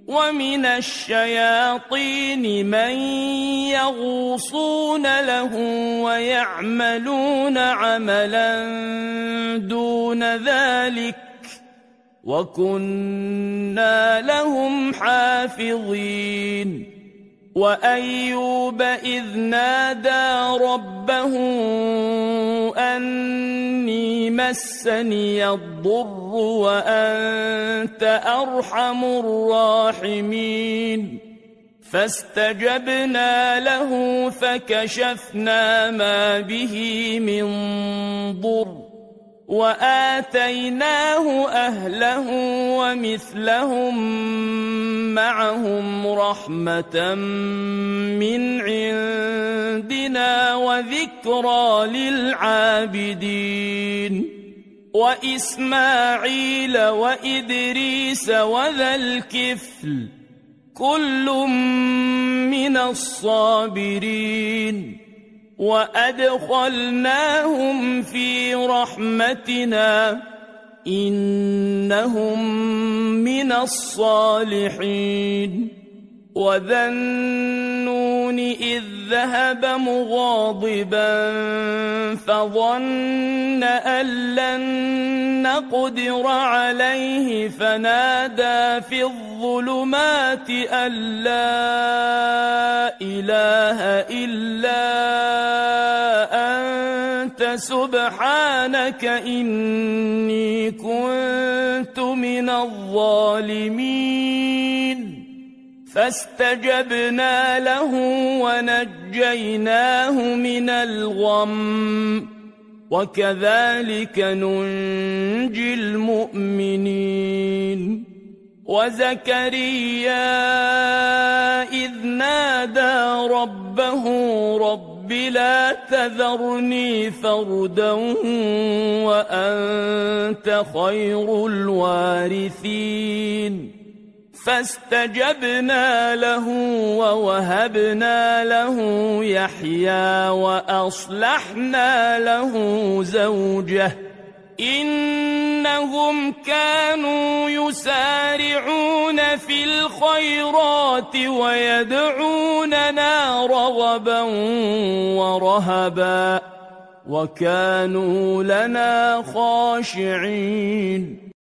ومن الشياطين من يغوصون له ويعملون عملا دون ذلك وكنا لهم حافظين وأيوب إذ نادى ربه أني مسني الضر وأنت أرحم الراحمين فاستجبنا له فكشفنا ما به من ضر وآتيناه أهله ومثلهم معهم رحمة من عندنا وذكرى للعابدين وإسماعيل وإدريس وذا الكفل كل من الصابرين وأدخلناهم في رحمتنا إنهم من الصالحين وذا النون إذ ذهب مغاضبا فظن أن لن نقدر عليه فنادى في الظلمات أن لا إله إلا أنت سبحانك إني كنت من الظالمين فاستجبنا له ونجيناه من الغم وكذلك ننجي المؤمنين وزكريا إذ نادى ربه رب لا تذرني فردا وأنت خير الوارثين فاستجبنا له ووهبنا له يحيى وأصلحنا له زوجه إنهم كانوا يسارعون في الخيرات ويدعوننا رغبا ورهبا وكانوا لنا خاشعين